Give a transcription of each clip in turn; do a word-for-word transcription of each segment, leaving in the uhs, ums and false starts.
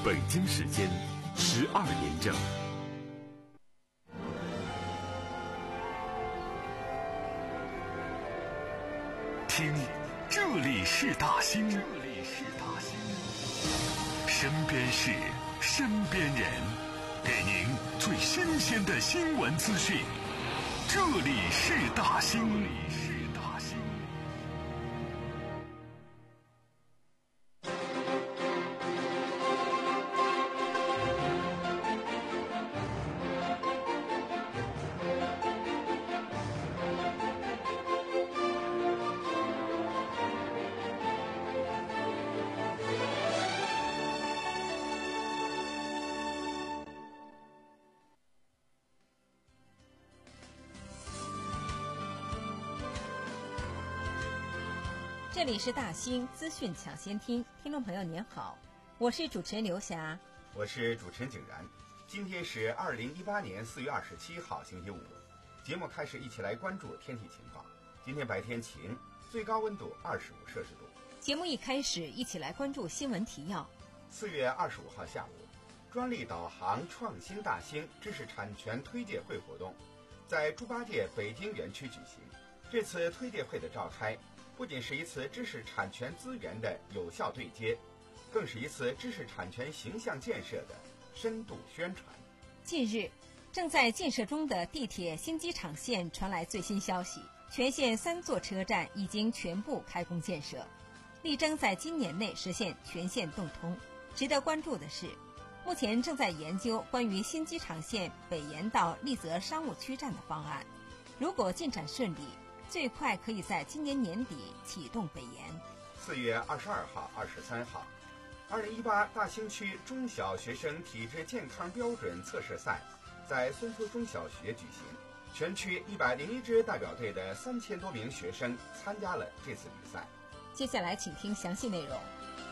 北京时间十二点整。听，这里是大兴，这里是大兴，身边事，身边人，给您最新鲜的新闻资讯。这里是大兴，这里是大兴。 这里是大兴资讯抢先听，听众朋友您好，我是主持人刘霞， 我是主持人景然。今天是二零一八年四月二十七号星期五，节目开始，一起来关注天气情况。今天白天晴，最高温度二十五摄氏度。 节目一开始，一起来关注新闻提要。 四月二十五号下午，专利导航创新大兴知识产权推介会活动在猪八戒北京园区举行。这次推介会的召开，不仅是一次知识产权资源的有效对接，更是一次知识产权形象建设的深度宣传。 近日，正在建设中的地铁新机场线传来最新消息，全线三座车站已经全部开工建设，力争在今年内实现全线动通。值得关注的是，目前正在研究关于新机场线北延到丽泽商务区站的方案，如果进展顺利，最快可以在今年年底启动北延。 四月二十二号、二十三号，二零一八大兴区中小学生体质健康标准测试赛在孙夫中小学举行，全区一百零一支代表队的三千多名学生参加了这次比赛。 接下来，请听详细内容。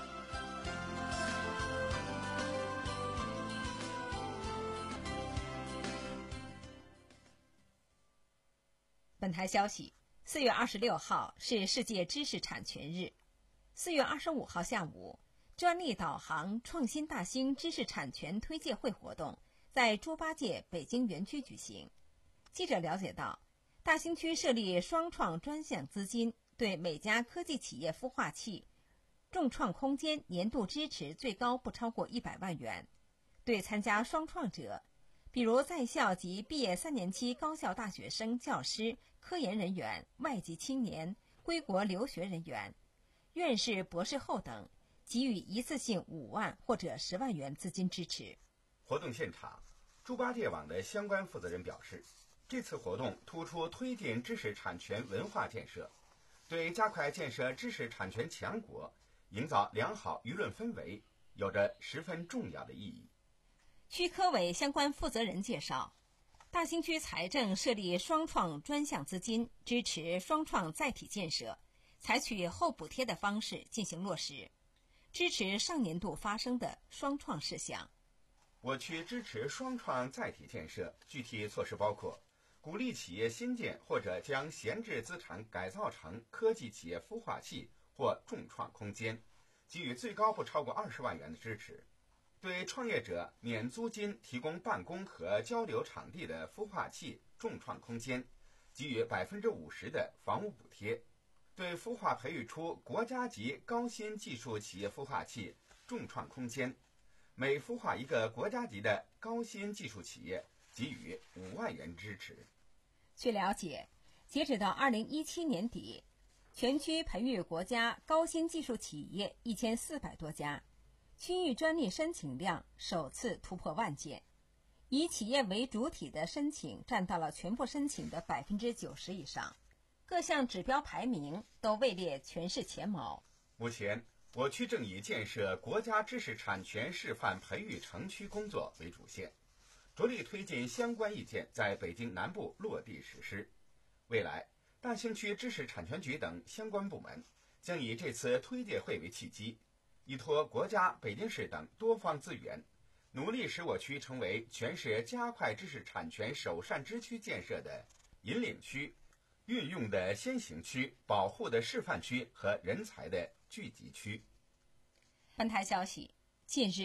本台消息，四月二十六号是世界知识产权日。四月二十五号下午，专利导航创新大兴知识产权推介会活动在猪八戒北京园区举行。记者了解到，大兴区设立双创专项资金，对每家科技企业孵化器众创空间年度支持最高不超过一百万元。对参加双创者，比如在校及毕业三年期高校大学生、教师、科研人员、外籍青年、归国留学人员、院士、博士后等，给予一次性五万或者十万元资金支持。 活动现场，猪八戒网的相关负责人表示，这次活动突出推进知识产权文化建设，对加快建设知识产权强国、营造良好舆论氛围有着十分重要的意义。 区科委相关负责人介绍，大兴区财政设立双创专项资金，支持双创载体建设，采取后补贴的方式进行落实，支持上年度发生的双创事项。 我区支持双创载体建设，具体措施包括鼓励企业新建或者将闲置资产改造成科技企业孵化器或众创空间，给予最高不超过二十万元的支持；对创业者免租金提供办公和交流场地的孵化器众创空间，给予百分之五十的房屋补贴；对孵化培育出国家级高新技术企业孵化器众创空间，每孵化一个国家级的高新技术企业，给予五万元支持。 据了解，截止到二零一七年底，全区培育国家高新技术企业一千四百多家，区域专利申请量首次突破万件，以企业为主体的申请占到了全部申请的百分之九十以上，各项指标排名都位列全市前茅。 目前，我区正以建设国家知识产权示范培育城区工作为主线，着力推进相关意见在北京南部落地实施。未来，大兴区知识产权局等相关部门将以这次推介会为契机，依托国家、北京市等多方资源，努力使我区成为全市加快知识产权首善之区建设的引领区、运用的先行区、保护的示范区和人才的聚集区。 本台消息，近日，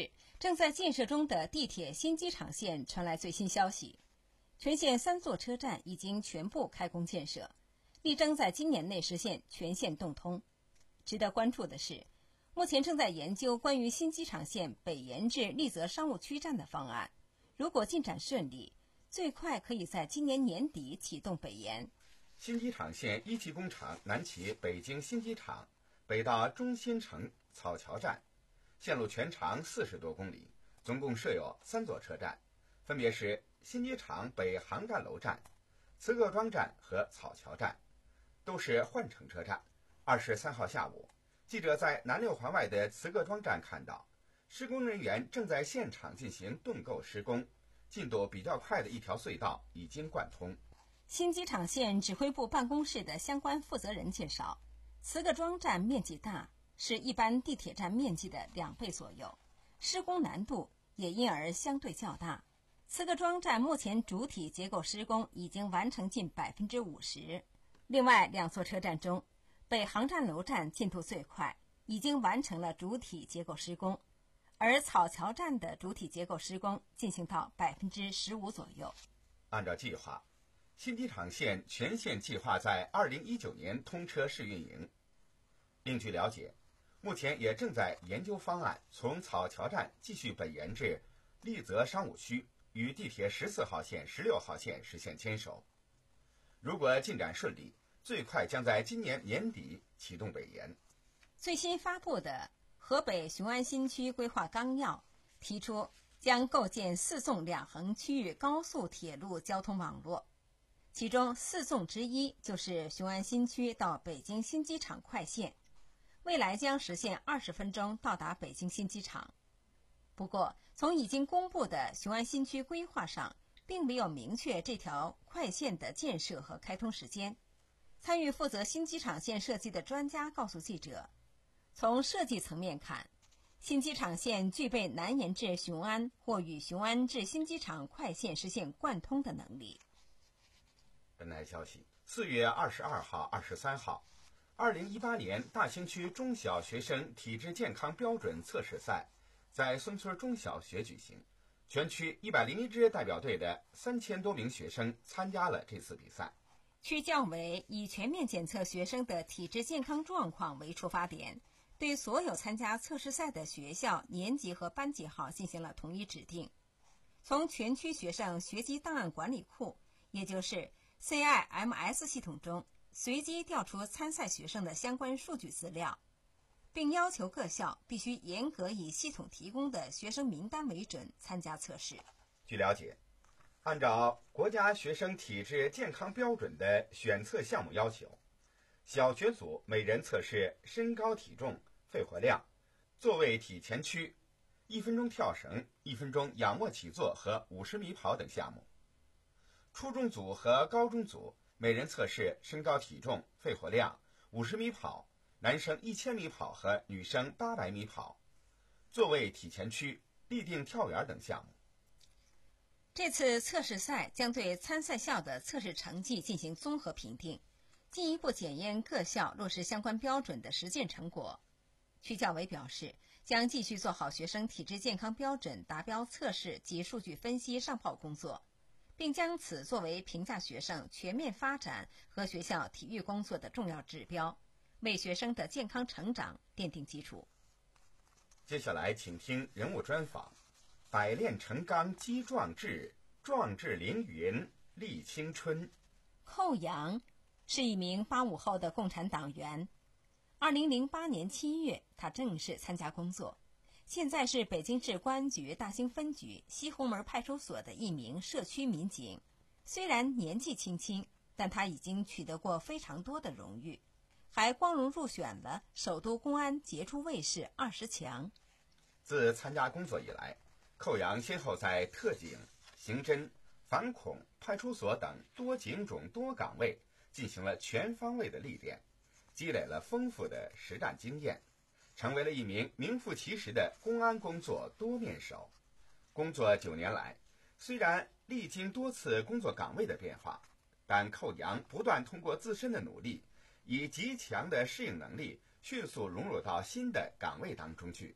正在建设中的地铁新机场线传来最新消息，全线三座车站已经全部开工建设，力争在今年内实现全线动通。值得关注的是，目前正在研究关于新机场线北延至丽泽商务区站的方案，如果进展顺利，最快可以在今年年底启动北延。 新机场线一期工程南起北京新机场，北到中心城草桥站，线路全长四十多公里，总共设有三座车站，分别是新机场北航站楼站、慈各庄站和草桥站，都是换乘车站。二十三号下午，记者在南六环外的慈各庄站看到，施工人员正在现场进行盾构施工，进度比较快的一条隧道已经贯通。 新机场线指挥部办公室的相关负责人介绍，慈各庄站面积大，是一般地铁站面积的两倍左右，施工难度也因而相对较大。慈各庄站目前主体结构施工已经完成近百分之五十。另外两座车站中，北航站楼站进度最快，已经完成了主体结构施工，而草桥站的主体结构施工进行到百分之十五左右。 按照计划，新机场线全线计划在二零一九年通车试运营。另据了解，目前也正在研究方案，从草桥站继续北延至丽泽商务区，与地铁十四号线、十六号线实现牵手。如果进展顺利，最快将在今年年底启动北延。 最新发布的河北雄安新区规划纲要提出，将构建四纵两横区域高速铁路交通网络，其中四纵之一就是雄安新区到北京新机场快线，未来将实现二十分钟到达北京新机场。不过，从已经公布的雄安新区规划上，并没有明确这条快线的建设和开通时间。参与负责新机场线设计的专家告诉记者，从设计层面看，新机场线具备南延至雄安或与雄安至新机场快线实现贯通的能力。 本台消息，四月二十二号、二十三号，二零一八年大兴区中小学生体质健康标准测试赛在孙村中小学举行，全区一百零一支代表队的三千多名学生参加了这次比赛。 区教委以全面检测学生的体质健康状况为出发点，对所有参加测试赛的学校、年级和班级号进行了统一指定。从全区学生学籍档案管理库，也就是 C I M S 系统中随机调出参赛学生的相关数据资料，并要求各校必须严格以系统提供的学生名单为准参加测试。 据了解，按照国家学生体质健康标准的选测项目要求，小学组每人测试身高体重、肺活量、座位体前屈、一分钟跳绳、一分钟仰卧起坐和五十米跑等项目。初中组和高中组每人测试身高体重、肺活量、五十米跑、男生一千米跑和女生八百米跑、座位体前屈、立定跳远等项目。 这次测试赛将对参赛校的测试成绩进行综合评定，进一步检验各校落实相关标准的实践成果。区教委表示，将继续做好学生体质健康标准达标测试及数据分析上报工作，并将此作为评价学生全面发展和学校体育工作的重要指标，为学生的健康成长奠定基础。 接下来请听人物专访。百炼成钢积壮志，壮志凌云立青春。 寇阳是一名八五后的共产党员。二零零八年七月，他正式参加工作，现在是北京市公安局大兴分局西红门派出所的一名社区民警。虽然年纪轻轻，但他已经取得过非常多的荣誉，还光荣入选了首都公安杰出卫士二十强。 自参加工作以来，寇阳先后在特警、刑侦、反恐、派出所等多警种多岗位进行了全方位的历练，积累了丰富的实战经验，成为了一名名副其实的公安工作多面手。工作九年来，虽然历经多次工作岗位的变化，但寇阳不断通过自身的努力，以极强的适应能力迅速融入到新的岗位当中去，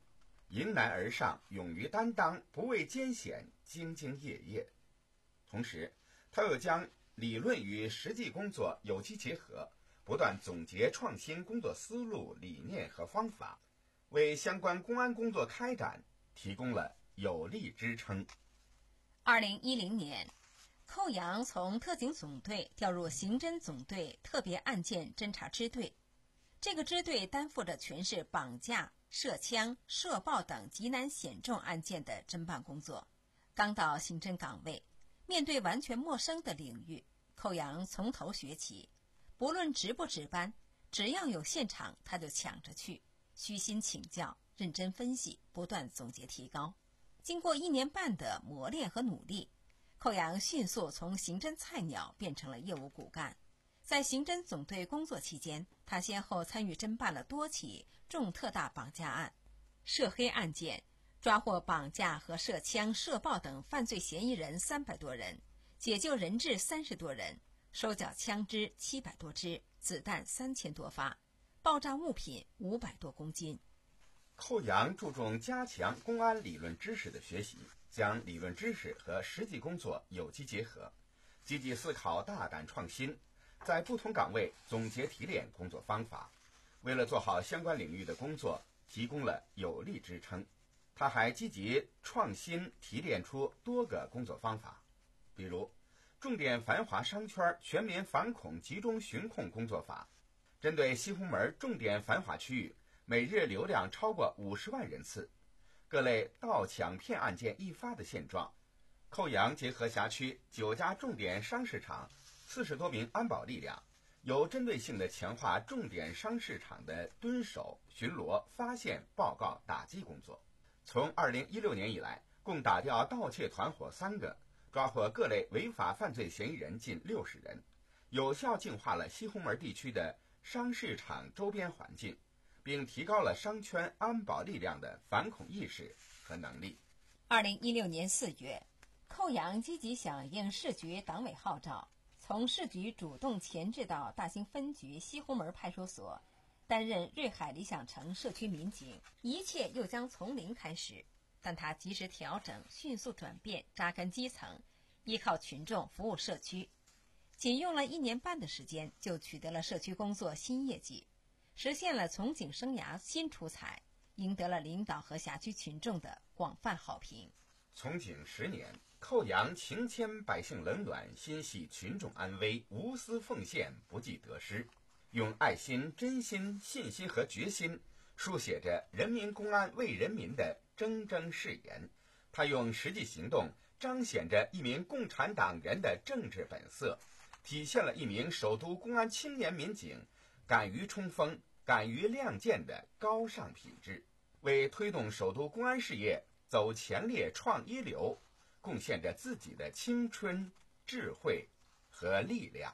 迎难而上，勇于担当，不畏艰险，兢兢业业。同时，他又将理论与实际工作有机结合，不断总结创新工作思路、理念和方法，为相关公安工作开展提供了有力支撑。 二零一零年，寇阳从特警总队调入刑侦总队特别案件侦查支队。这个支队担负着全市绑架、涉枪、涉暴等极难险重案件的侦办工作。刚到刑侦岗位，面对完全陌生的领域，寇阳从头学起，不论值不值班，只要有现场他就抢着去，虚心请教，认真分析，不断总结提高。经过一年半的磨练和努力，寇阳迅速从刑侦菜鸟变成了业务骨干。在刑侦总队工作期间，他先后参与侦办了多起重特大绑架案、涉黑案件，抓获绑架和涉枪、涉暴等犯罪嫌疑人三百多人，解救人质三十多人，收缴枪支七百多支，子弹三千多发，爆炸物品五百多公斤。 寇阳注重加强公安理论知识的学习，将理论知识和实际工作有机结合，积极思考，大胆创新，在不同岗位总结提炼工作方法，为了做好相关领域的工作提供了有力支撑。他还积极创新提炼出多个工作方法，比如重点繁华商圈全面反恐集中巡控工作法，针对西红门重点繁华区域，每日流量超过五十万人次，各类盗抢骗案件易发的现状，寇阳结合辖区九家重点商市场四十多名安保力量，有针对性地强化重点商市场的蹲守、巡逻、发现、报告、打击工作。从二零一六年以来，共打掉盗窃团伙三个，抓获各类违法犯罪嫌疑人近六十人，有效净化了西红门地区的商市场周边环境，并提高了商圈安保力量的反恐意识和能力。 二零一六年四月，寇阳积极响应市局党委号召，从市局主动前置到大兴分局西红门派出所，担任瑞海理想城社区民警，一切又将从零开始。但他及时调整，迅速转变，扎根基层，依靠群众服务社区。仅用了一年半的时间，就取得了社区工作新业绩，实现了从警生涯新出彩，赢得了领导和辖区群众的广泛好评。 从警十年，寇阳情牵百姓冷暖，心系群众安危，无私奉献，不计得失，用爱心、真心、信心和决心书写着人民公安为人民的铮铮誓言。他用实际行动彰显着一名共产党人的政治本色，体现了一名首都公安青年民警敢于冲锋、敢于亮剑的高尚品质，为推动首都公安事业走前列、创一流，贡献着自己的青春、智慧和力量。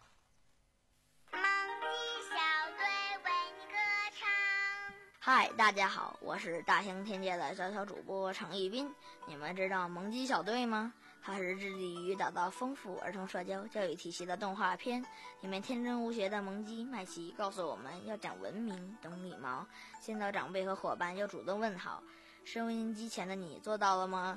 嗨，大家好，我是大兴天界的小小主播程一斌。你们知道萌鸡小队吗？它是致力于打造丰富儿童社交教育体系的动画片。里面天真无邪的萌鸡麦琪告诉我们要讲文明、懂礼貌，见到长辈和伙伴要主动问好。收音机前的你做到了吗？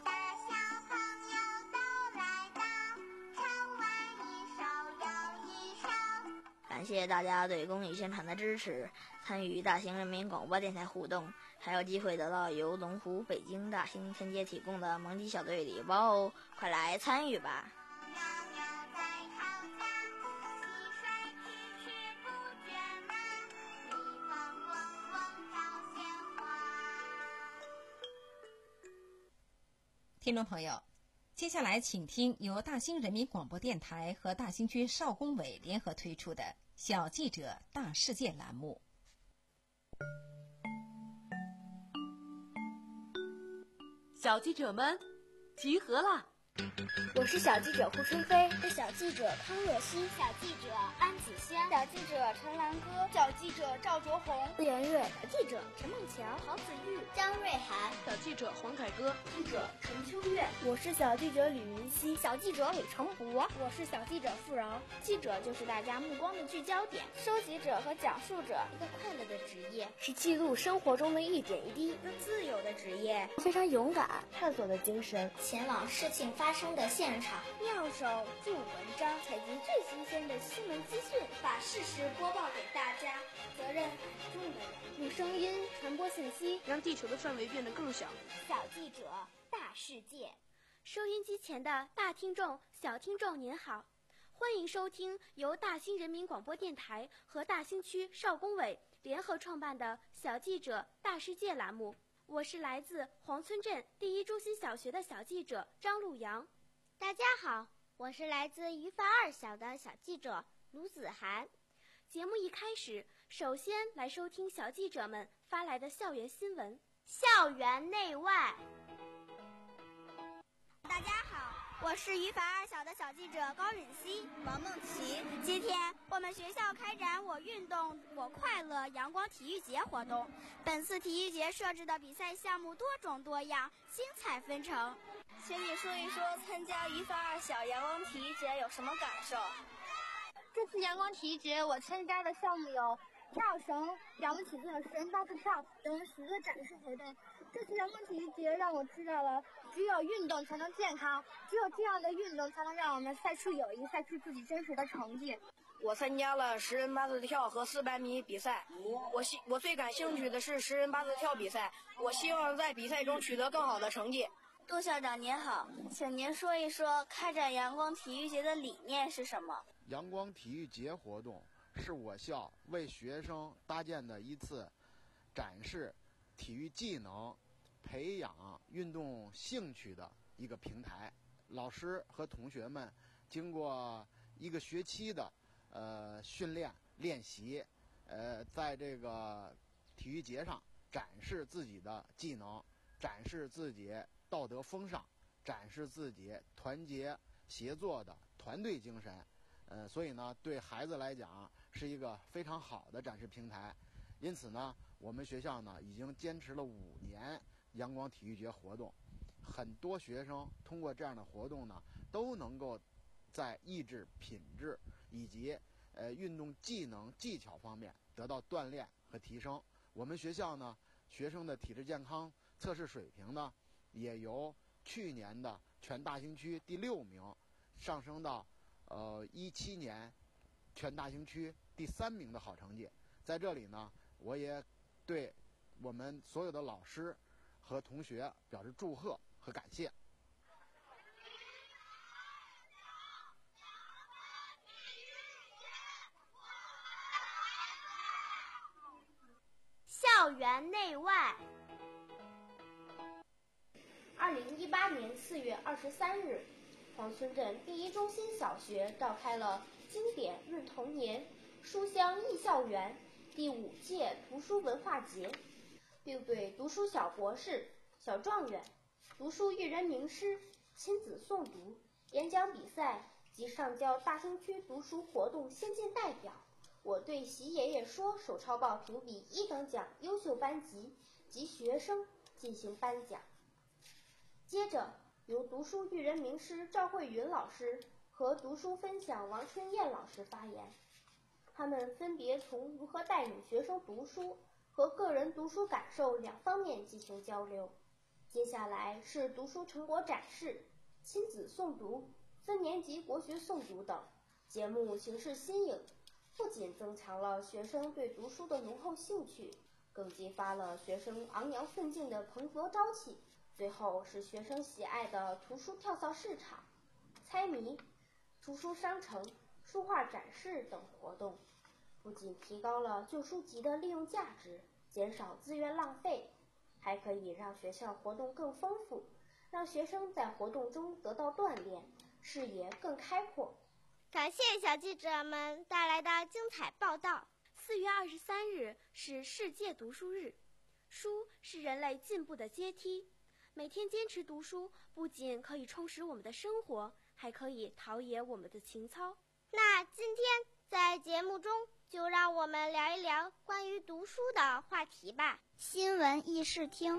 感谢大家对公益宣传的支持，参与大兴人民广播电台互动，还有机会得到由龙湖北京大兴天街提供的萌鸡小队礼包哦，快来参与吧！ 听众朋友，接下来请听由大兴人民广播电台和大兴区少工委联合推出的小记者大世界栏目。 小记者们集合啦！ 我是小记者胡春飞， 是小记者康若曦， 小记者安子轩， 小记者陈兰歌， 小记者赵卓红， 顾妍月， 小记者陈梦乔， 郝子玉， 张瑞涵， 小记者黄凯歌， 记者陈秋月。 我是小记者吕云熙， 小记者李成博， 我是小记者付饶。 记者就是大家目光的聚焦点，收集者和讲述者， 一个快乐的职业， 是记录生活中的一点一滴， 一个自由的职业， 非常勇敢，探索的精神， 前往事情发生的现场， 妙手著文章， 采集最新鲜的新闻资讯， 把事实播报给大家。责任很重的人， 用声音传播信息， 让地球的范围变得更小。 小记者，大世界。 收音机前的大听众、小听众您好，欢迎收听由大兴人民广播电台和大兴区少工委联合创办的小记者大世界栏目。我是来自黄村镇第一中心小学的小记者张璐阳。 大家好，我是来自榆发二小的小记者卢子涵。 节目一开始，首先来收听小记者们发来的校园新闻。 校园内外。 大家好，我是榆发二小的小记者高允熙、王梦琪。今天我们学校开展我运动我快乐阳光体育节活动。本次体育节设置的比赛项目多种多样，精彩纷呈。 请你说一说参加榆发二小阳光体育节有什么感受？ 这次阳光体育节我参加的项目有跳绳、仰卧起坐、十人八字跳等许多展示活动。这次阳光体育节让我知道了，只有运动才能健康，只有这样的运动才能让我们赛出友谊，赛出自己真实的成绩。 我参加了十人八字跳和四百米比赛，我希我最感兴趣的是十人八字跳比赛，我希望在比赛中取得更好的成绩。 杜校长您好，请您说一说开展阳光体育节的理念是什么？ 阳光体育节活动是我校为学生搭建的一次展示体育技能、培养运动兴趣的一个平台。老师和同学们经过一个学期的呃训练练习，呃，在这个体育节上展示自己的技能，展示自己道德风尚，展示自己团结协作的团队精神。呃，所以呢，对孩子来讲是一个非常好的展示平台。因此呢，我们学校呢已经坚持了五年阳光体育节活动，很多学生通过这样的活动呢，都能够在意志品质以及呃运动技能技巧方面得到锻炼和提升。我们学校呢，学生的体质健康测试水平呢，也由去年的全大兴区第六名上升到呃一七年全大兴区第三名的好成绩。在这里呢，我也对我们所有的老师和同学表示祝贺和感谢。 校园内外。 二零一八年四月二十三日，黄村镇第一中心小学召开了经典润童年、书香忆校园第五届读书文化节，并对读书小博士、小状元、读书育人名师、亲子诵读、演讲比赛及上交大兴区读书活动先进代表，我对习爷爷说手抄报评比一等奖优秀班级及学生进行颁奖。接着由读书育人名师赵慧云老师和读书分享王春燕老师发言，他们分别从如何带领学生读书和个人读书感受两方面进行交流。接下来是读书成果展示、亲子诵读、分年级国学诵读等，节目形式新颖，不仅增强了学生对读书的浓厚兴趣，更激发了学生昂扬奋进的蓬勃朝气。最后是学生喜爱的图书跳蚤市场、猜谜、图书商城、书画展示等活动，不仅提高了旧书籍的利用价值，减少资源浪费，还可以让学校活动更丰富，让学生在活动中得到锻炼，视野更开阔。 感谢小记者们带来的精彩报道。 四月二十三日是世界读书日，书是人类进步的阶梯。 每天坚持读书，不仅可以充实我们的生活，还可以陶冶我们的情操。 那今天在节目中，就让我们聊一聊关于读书的话题吧。 新闻议事厅，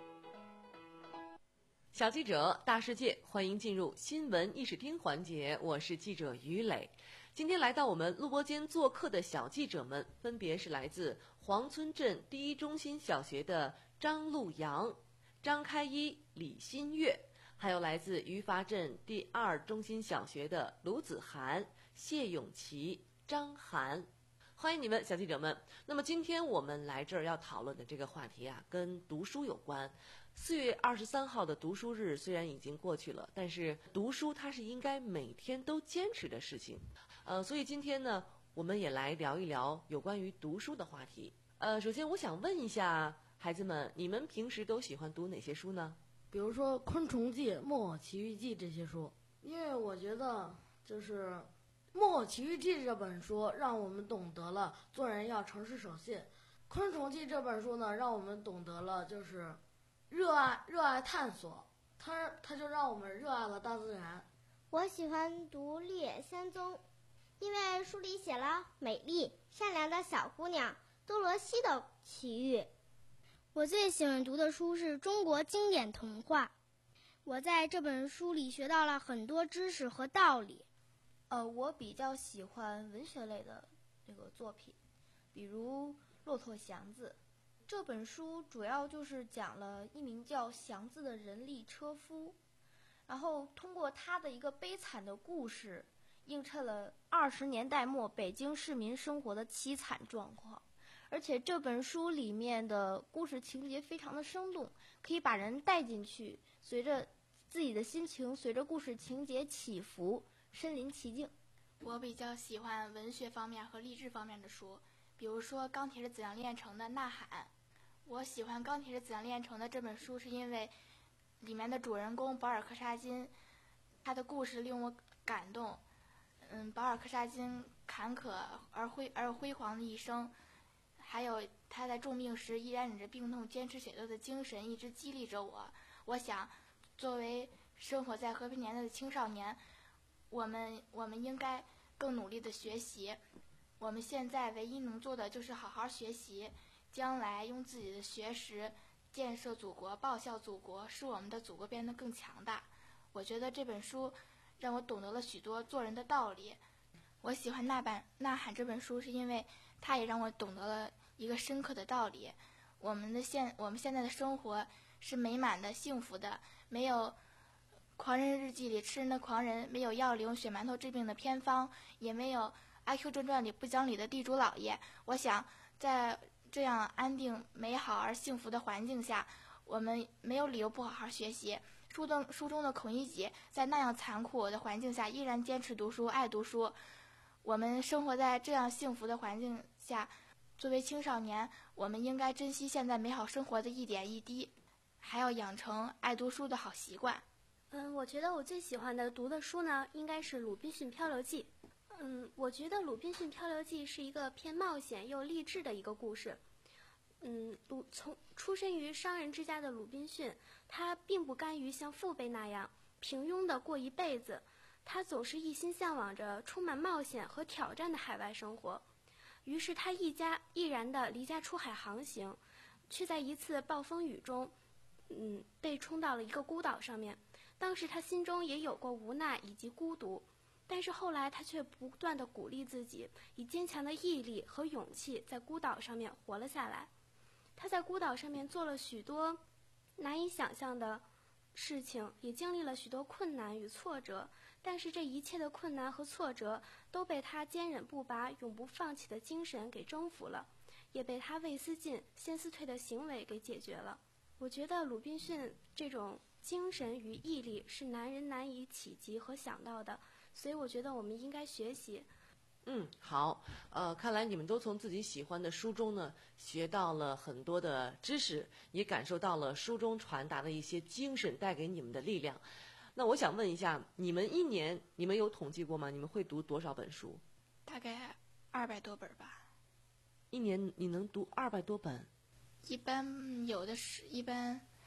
小记者大世界，欢迎进入新闻议事厅环节，我是记者于磊。今天来到我们录播间做客的小记者们，分别是来自黄村镇第一中心小学的张路阳、张开一、李新月，还有来自于筏镇第二中心小学的卢子涵、谢永琪、张涵。欢迎你们，小记者们。那么今天我们来这儿要讨论的这个话题啊，跟读书有关。四月二十三号的读书日虽然已经过去了，但是读书它是应该每天都坚持的事情。呃，所以今天呢，我们也来聊一聊有关于读书的话题。呃，首先我想问一下孩子们，你们平时都喜欢读哪些书呢？ 比如说《昆虫记》《木偶奇遇记》这些书，因为我觉得就是《木偶奇遇记》这本书让我们懂得了做人要诚实守信，《昆虫记》这本书呢让我们懂得了就是热爱热爱探索，它它就让我们热爱了大自然。 我喜欢读《绿野仙踪》，因为书里写了美丽善良的小姑娘多罗西的奇遇。 我最喜欢读的书是中国经典童话，我在这本书里学到了很多知识和道理。 呃，我比较喜欢文学类的这个作品，比如《骆驼祥子》。这本书主要就是讲了一名叫祥子的人力车夫，然后通过他的一个悲惨的故事，映衬了二十年代末北京市民生活的凄惨状况。而且这本书里面的故事情节非常的生动，可以把人带进去，随着自己的心情，随着故事情节起伏，身临其境。 我比较喜欢文学方面和励志方面的书，比如说《钢铁是怎样炼成的》《呐喊》。我喜欢《钢铁是怎样炼成的》这本书，是因为里面的主人公保尔柯察金，他的故事令我感动。嗯，保尔柯察金坎坷而辉而辉煌的一生，还有他在重病时依然忍着病痛坚持写作的精神，一直激励着我。我想，作为生活在和平年代的青少年，我们我们应该更努力的学习。我们现在唯一能做的就是好好学习，将来用自己的学识建设祖国，报效祖国，使我们的祖国变得更强大。我觉得这本书让我懂得了许多做人的道理。我喜欢《呐喊》《呐喊》这本书，是因为它也让我懂得了一个深刻的道理。我们的现我们现在的生活是美满的、幸福的，没有狂人日记里吃人的狂人，没有药里用血馒头治病的偏方，也没有《I Q 正传》里不讲理的地主老爷。我想在这样安定、美好而幸福的环境下，我们没有理由不好好学习。书中书中的孔乙己在那样残酷的环境下依然坚持读书、爱读书。我们生活在这样幸福的环境下，作为青少年，我们应该珍惜现在美好生活的一点一滴，还要养成爱读书的好习惯。 嗯，我觉得我最喜欢的读的书呢，应该是《鲁滨逊漂流记》。嗯，我觉得《鲁滨逊漂流记》是一个偏冒险又励志的一个故事。嗯，鲁从出身于商人之家的鲁滨逊，他并不甘于像父辈那样平庸地过一辈子，他总是一心向往着充满冒险和挑战的海外生活。于是他一家毅然地离家出海航行，却在一次暴风雨中，嗯，被冲到了一个孤岛上面。当时他心中也有过无奈以及孤独，但是后来他却不断地鼓励自己，以坚强的毅力和勇气在孤岛上面活了下来。他在孤岛上面做了许多难以想象的事情，也经历了许多困难与挫折，但是这一切的困难和挫折都被他坚韧不拔、永不放弃的精神给征服了，也被他未思进先思退的行为给解决了。我觉得鲁滨逊这种精神与毅力是男人难以企及和想到的，所以我觉得我们应该学习。 嗯，好，呃，看来你们都从自己喜欢的书中呢学到了很多的知识，也感受到了书中传达的一些精神带给你们的力量。那我想问一下，你们一年你们有统计过吗？你们会读多少本书？ 大概二百多本吧。 一年你能读二百多本？ 一般有的是，一般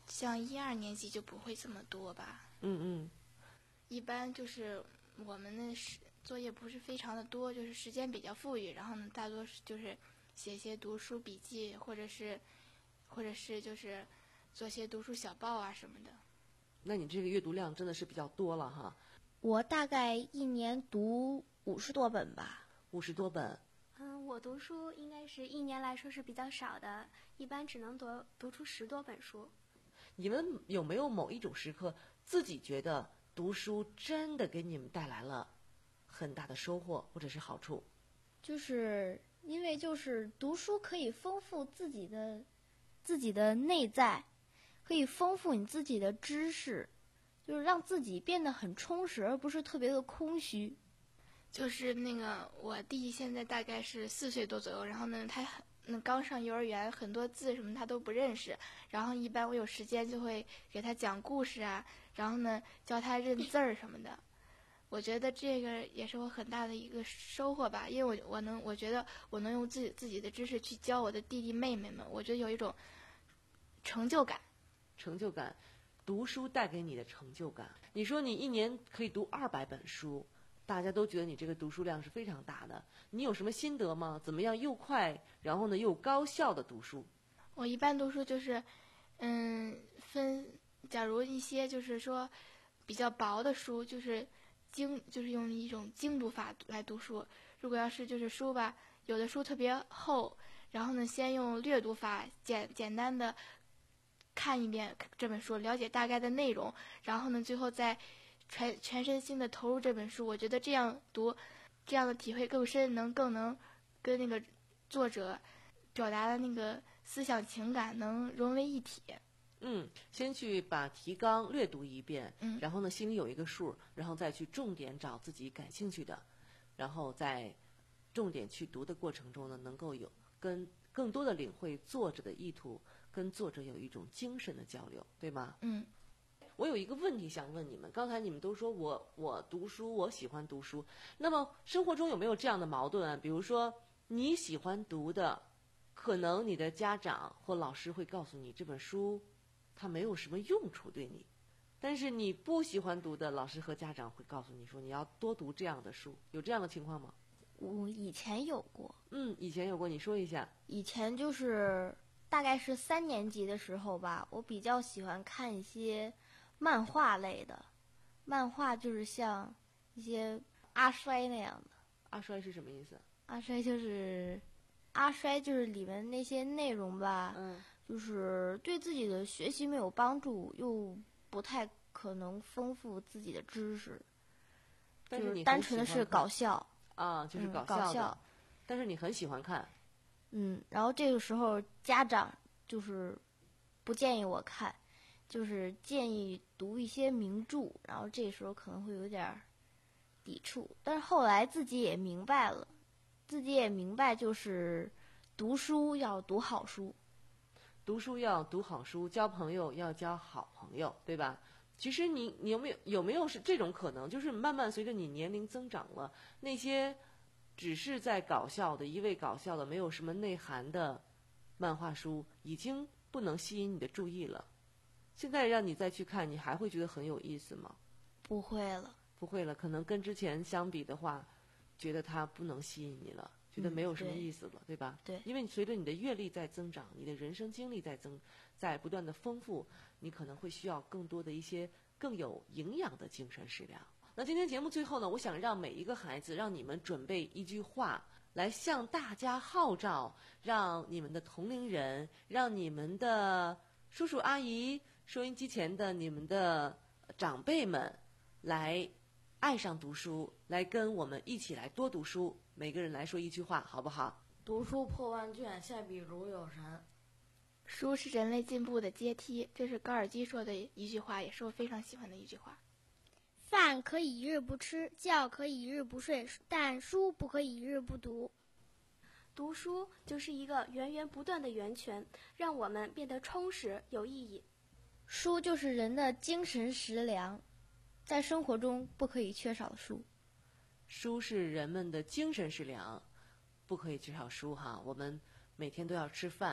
像一二年级就不会这么多吧。 嗯嗯。 一般就是我们的作业不是非常的多，就是时间比较富裕，然后呢，大多是就是写些读书笔记，或者是或者是就是做些读书小报啊什么的。 那你这个阅读量真的是比较多了哈。 我大概一年读五十多本吧。 五十多本。 嗯，我读书应该是一年来说是比较少的，一般只能读读出十多本书。 你们有没有某一种时刻自己觉得读书真的给你们带来了很大的收获或者是好处？ 就是因为就是读书可以丰富自己的自己的内在，可以丰富你自己的知识，就是让自己变得很充实，而不是特别的空虚。 就是那个我弟现在大概是四岁多左右，然后呢，他那刚上幼儿园，很多字什么他都不认识，然后一般我有时间就会给他讲故事啊，然后呢教他认字儿什么的。我觉得这个也是我很大的一个收获吧，因为我我能我觉得我能用自己自己的知识去教我的弟弟妹妹们，我觉得有一种成就感。 成就感，读书带给你的成就感。你说你一年可以读二百本书，大家都觉得你这个读书量是非常大的。你有什么心得吗？怎么样又快，然后呢又高效的读书？ 我一般读书就是，嗯，分，假如一些就是说比较薄的书，就是精，就是用一种精读法来读书。如果要是就是书吧，有的书特别厚，然后呢先用略读法简简单的看一遍这本书，了解大概的内容，然后呢最后再全全身心的投入这本书。我觉得这样读，这样的体会更深，能更能跟那个作者表达的那个思想情感能融为一体。 嗯，先去把提纲略读一遍， 嗯， 然后呢心里有一个数，然后再去重点找自己感兴趣的，然后在重点去读的过程中呢，能够有跟更多的领会作者的意图，跟作者有一种精神的交流，对吗？ 嗯。 我有一个问题想问你们，刚才你们都说我我读书，我喜欢读书，那么生活中有没有这样的矛盾啊？比如说你喜欢读的，可能你的家长或老师会告诉你这本书它没有什么用处对你，但是你不喜欢读的，老师和家长会告诉你说你要多读这样的书，有这样的情况吗？ 我以前有过。 嗯，以前有过，你说一下。 以前就是大概是三年级的时候吧，我比较喜欢看一些漫画类的，漫画就是像一些阿衰那样的。 阿衰是什么意思？ 阿衰就是阿衰就是里面那些内容吧， 嗯， 就是对自己的学习没有帮助，又不太可能丰富自己的知识， 但是你单纯的是搞笑啊，就是搞笑的、 嗯、搞笑。 但是你很喜欢看。 嗯，然后这个时候家长就是不建议我看，就是建议读一些名著，然后这时候可能会有点抵触，但是后来自己也明白了，自己也明白就是读书要读好书， 读书要读好书，交朋友要交好朋友，对吧？其实你你有没有有没有是这种可能，就是慢慢随着你年龄增长了，那些只是在搞笑的一味搞笑的没有什么内涵的漫画书已经不能吸引你的注意了，现在让你再去看，你还会觉得很有意思吗？ 不会了， 不会了，可能跟之前相比的话，觉得它不能吸引你了，觉得没有什么意思了， 嗯、 对吧？ 对， 因为随着你的阅历在增长，你的人生经历在增，在不断的丰富，你可能会需要更多的一些更有营养的精神食粮。那今天节目最后呢，我想让每一个孩子，让你们准备一句话来向大家号召，让你们的同龄人，让你们的叔叔阿姨，收音机前的你们的长辈们来爱上读书，来跟我们一起来多读书。每个人来说一句话，好不好？ 读书破万卷，下笔如有神。 书是人类进步的阶梯，这是高尔基说的一句话，也是我非常喜欢的一句话。 饭可以一日不吃，觉可以一日不睡，但书不可以一日不读。 读书就是一个源源不断的源泉，让我们变得充实有意义。 书就是人的精神食粮，在生活中不可以缺少的书。 书是人们的精神食粮，不可以缺少书哈。我们每天都要吃饭，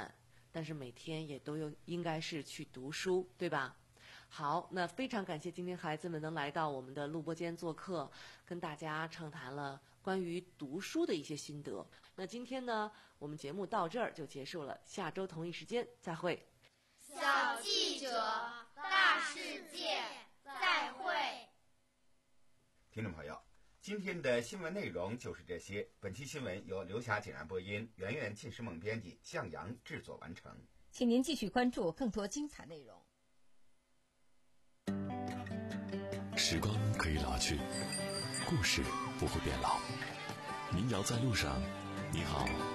但是每天也都有应该是去读书，对吧？好，那非常感谢今天孩子们能来到我们的录播间做客，跟大家畅谈了关于读书的一些心得。那今天呢，我们节目到这儿就结束了，下周同一时间再会。 小记者，大世界，再会。 听众朋友，今天的新闻内容就是这些。本期新闻由刘霞简然播音，圆圆、近视梦编辑，向阳制作完成。 请您继续关注更多精彩内容。 时光可以老去，故事不会变老。民谣在路上，你好。